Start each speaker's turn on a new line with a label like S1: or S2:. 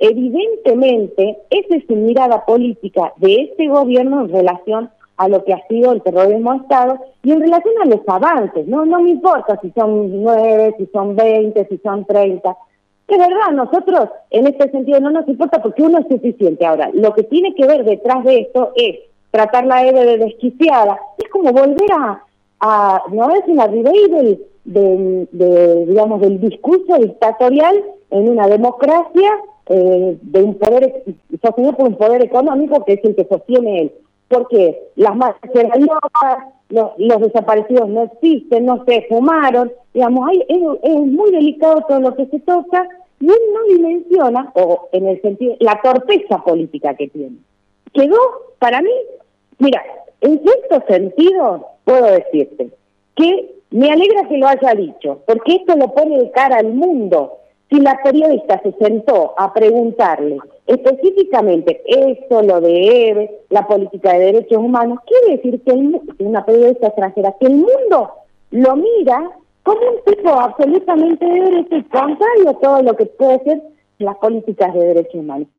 S1: evidentemente esa es su mirada política de este gobierno en relación a lo que ha sido el terrorismo de Estado y en relación a los avances. No me importa si son 9, si son 20, si son 30. De verdad, nosotros en este sentido no nos importa porque uno es suficiente. Ahora, lo que tiene que ver detrás de esto es tratar la EVE de desquiciada. Es como volver no es una reverie digamos, del discurso dictatorial en una democracia de un poder sostenido por un poder económico que es el que sostiene él. Porque las masas eran locas, los desaparecidos no existen, no se fumaron, digamos, es muy delicado todo lo que se toca y él no dimensiona, o en el sentido, la torpeza política que tiene. Quedó, para mí, mira, en cierto sentido, puedo decirte que me alegra que lo haya dicho, porque esto lo pone de cara al mundo. Si la periodista se sentó a preguntarle específicamente esto, lo de EVE, la política de derechos humanos, quiere decir que una periodista extranjera, que el mundo lo mira como un tipo absolutamente de derecho y contrario a todo lo que puede ser las políticas de derechos humanos.